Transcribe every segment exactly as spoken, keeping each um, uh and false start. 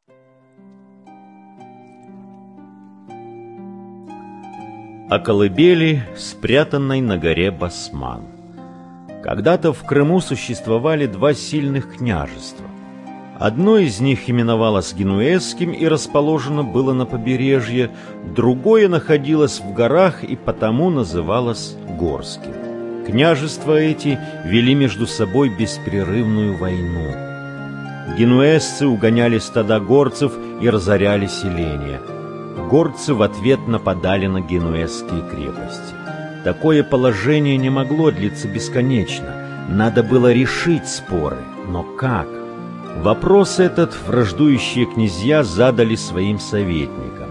О колыбели, спрятанной на горе Басман. Когда-то в Крыму существовали два сильных княжества. Одно из них именовалось Генуэзским и расположено было на побережье, другое находилось в горах и потому называлось Горским. Княжества эти вели между собой беспрерывную войну. Генуэзцы угоняли стада горцев и разоряли селения. Горцы в ответ нападали на генуэзские крепости. Такое положение не могло длиться бесконечно. Надо было решить споры. Но как? Вопрос этот враждующие князья задали своим советникам.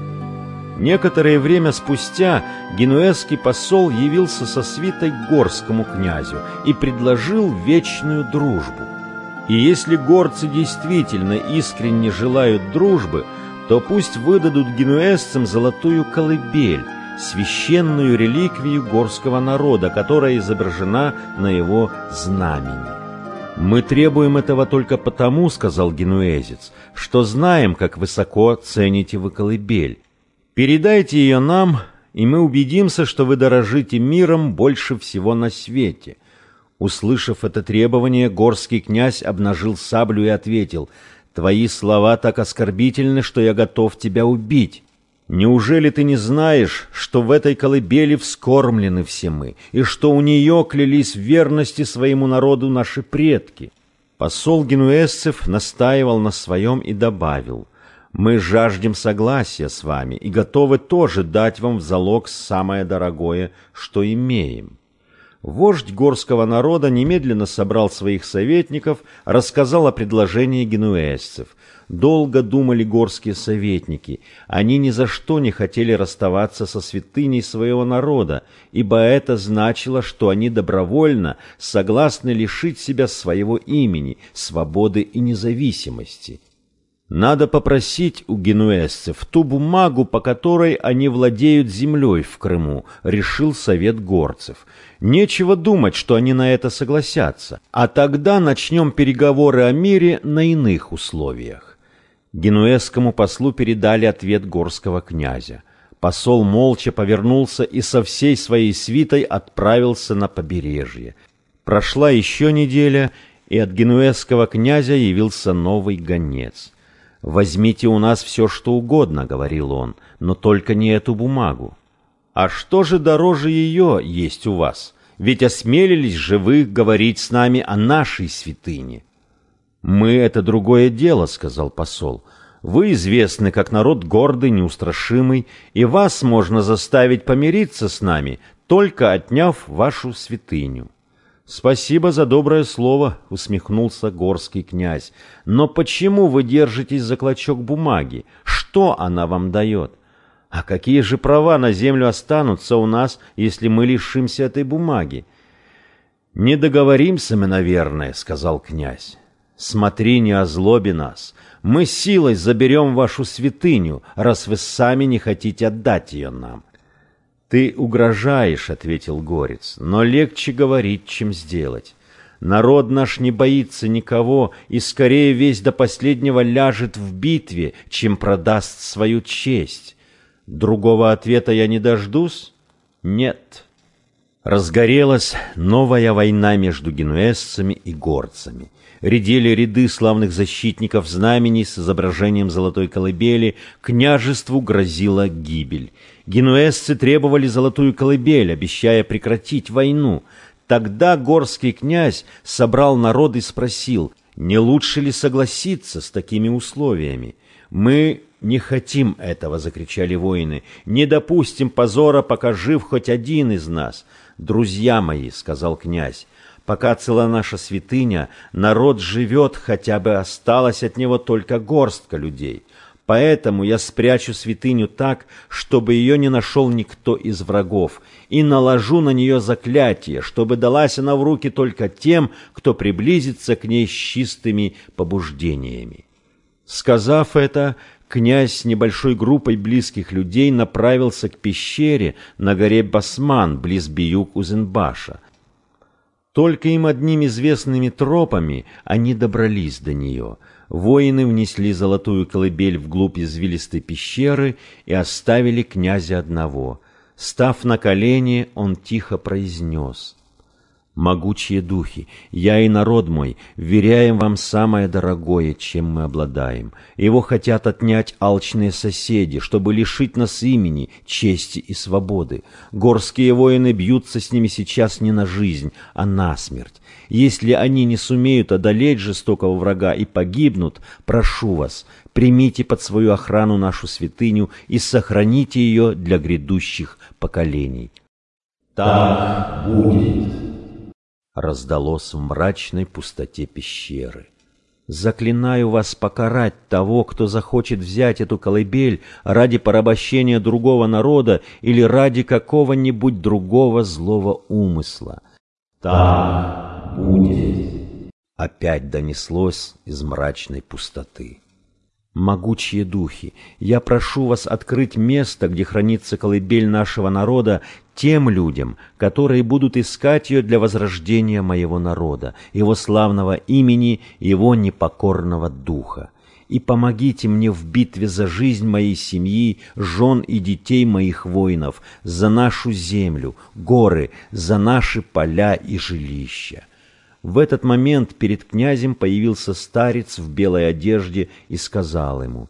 Некоторое время спустя генуэзский посол явился со свитой к горскому князю и предложил вечную дружбу. И если горцы действительно искренне желают дружбы, то пусть выдадут генуэзцам золотую колыбель, священную реликвию горского народа, которая изображена на его знамени. «Мы требуем этого только потому, — сказал генуэзец, — что знаем, как высоко цените вы колыбель. Передайте ее нам, и мы убедимся, что вы дорожите миром больше всего на свете». Услышав это требование, горский князь обнажил саблю и ответил: «Твои слова так оскорбительны, что я готов тебя убить. Неужели ты не знаешь, что в этой колыбели вскормлены все мы, и что у нее клялись в верности своему народу наши предки?» Посол генуэзцев настаивал на своем и добавил: «Мы жаждем согласия с вами и готовы тоже дать вам в залог самое дорогое, что имеем». Вождь горского народа немедленно собрал своих советников, рассказал о предложении генуэзцев. Долго думали горские советники. Они ни за что не хотели расставаться со святыней своего народа, ибо это значило, что они добровольно согласны лишить себя своего имени, свободы и независимости. Надо попросить у генуэзцев ту бумагу, по которой они владеют землей в Крыму, решил совет горцев. Нечего думать, что они на это согласятся, а тогда начнем переговоры о мире на иных условиях. Генуэзскому послу передали ответ горского князя. Посол молча повернулся и со всей своей свитой отправился на побережье. Прошла еще неделя, и от генуэзского князя явился новый гонец. «Возьмите у нас все, что угодно, — говорил он, — но только не эту бумагу». «А что же дороже ее есть у вас? Ведь осмелились же вы говорить с нами о нашей святыне». «Мы — это другое дело, — сказал посол. Вы известны как народ гордый, неустрашимый, и вас можно заставить помириться с нами, только отняв вашу святыню». «Спасибо за доброе слово, — усмехнулся горский князь. Но почему вы держитесь за клочок бумаги? Что она вам дает? А какие же права на землю останутся у нас, если мы лишимся этой бумаги?» «Не договоримся мы, наверное, — сказал князь. Смотри, не озлоби нас. Мы силой заберем вашу святыню, раз вы сами не хотите отдать ее нам». «Ты угрожаешь, — ответил горец, — но легче говорить, чем сделать. Народ наш не боится никого и скорее весь до последнего ляжет в битве, чем продаст свою честь. Другого ответа я не дождусь? Нет». Разгорелась новая война между генуэзцами и горцами. Редели ряды славных защитников знамений с изображением золотой колыбели, княжеству грозила гибель. Генуэзцы требовали золотую колыбель, обещая прекратить войну. Тогда горский князь собрал народ и спросил, не лучше ли согласиться с такими условиями. «Мы не хотим этого, — закричали воины, — не допустим позора, пока жив хоть один из нас». «Друзья мои, — сказал князь, — пока цела наша святыня, народ живет, хотя бы осталась от него только горстка людей. Поэтому я спрячу святыню так, чтобы ее не нашел никто из врагов, и наложу на нее заклятие, чтобы далась она в руки только тем, кто приблизится к ней с чистыми побуждениями». Сказав это, князь с небольшой группой близких людей направился к пещере на горе Басман, близ Биюк-Узенбаша. Только им одним известными тропами они добрались до нее. Воины внесли золотую колыбель вглубь извилистой пещеры и оставили князя одного. Став на колени, он тихо произнес: «Могучие духи, я и народ мой вверяем вам самое дорогое, чем мы обладаем. Его хотят отнять алчные соседи, чтобы лишить нас имени, чести и свободы. Горские воины бьются с ними сейчас не на жизнь, а на смерть. Если они не сумеют одолеть жестокого врага и погибнут, прошу вас, примите под свою охрану нашу святыню и сохраните ее для грядущих поколений». «Так будет», раздалось в мрачной пустоте пещеры. «Заклинаю вас покарать того, кто захочет взять эту колыбель ради порабощения другого народа или ради какого-нибудь другого злого умысла». «Так будет», опять донеслось из мрачной пустоты. «Могучие духи, я прошу вас открыть место, где хранится колыбель нашего народа, тем людям, которые будут искать ее для возрождения моего народа, его славного имени, его непокорного духа. И помогите мне в битве за жизнь моей семьи, жен и детей моих воинов, за нашу землю, горы, за наши поля и жилища». В этот момент перед князем появился старец в белой одежде и сказал ему: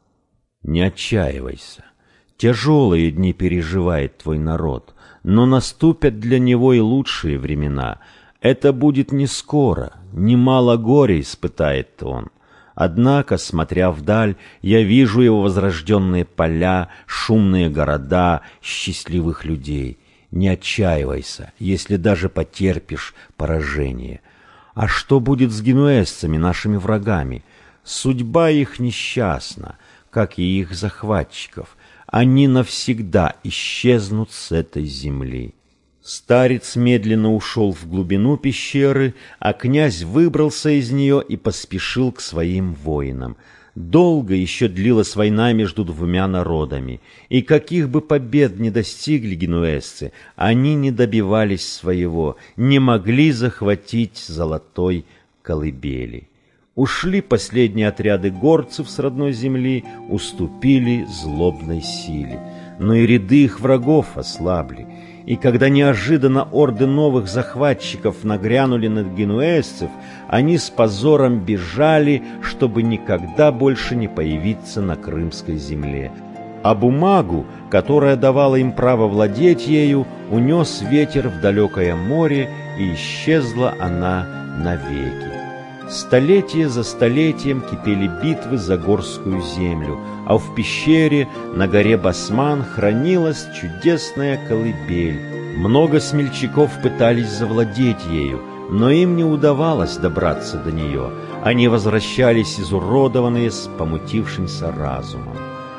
«Не отчаивайся, тяжелые дни переживает твой народ, но наступят для него и лучшие времена. Это будет не скоро, немало горя испытает он. Однако, смотря вдаль, я вижу его возрожденные поля, шумные города, счастливых людей. Не отчаивайся, если даже потерпишь поражение. А что будет с генуэзцами, нашими врагами? Судьба их несчастна, как и их захватчиков. Они навсегда исчезнут с этой земли». Старец медленно ушел в глубину пещеры, а князь выбрался из нее и поспешил к своим воинам. Долго еще длилась война между двумя народами, и каких бы побед ни достигли генуэзцы, они не добивались своего, не могли захватить золотой колыбели. Ушли последние отряды горцев с родной земли, уступили злобной силе, но и ряды их врагов ослабли. И когда неожиданно орды новых захватчиков нагрянули на генуэзцев, они с позором бежали, чтобы никогда больше не появиться на крымской земле. А бумагу, которая давала им право владеть ею, унес ветер в далекое море, и исчезла она навеки. Столетие за столетием кипели битвы за горскую землю, а в пещере на горе Басман хранилась чудесная колыбель. Много смельчаков пытались завладеть ею, но им не удавалось добраться до нее. Они возвращались изуродованные с помутившимся разумом.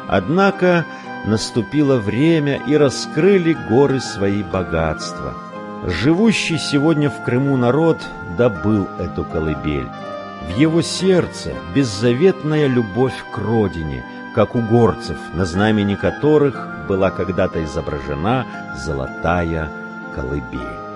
Однако наступило время, и раскрыли горы свои богатства. Живущий сегодня в Крыму народ добыл эту колыбель. В его сердце беззаветная любовь к родине, как у горцев, на знамени которых была когда-то изображена золотая колыбель.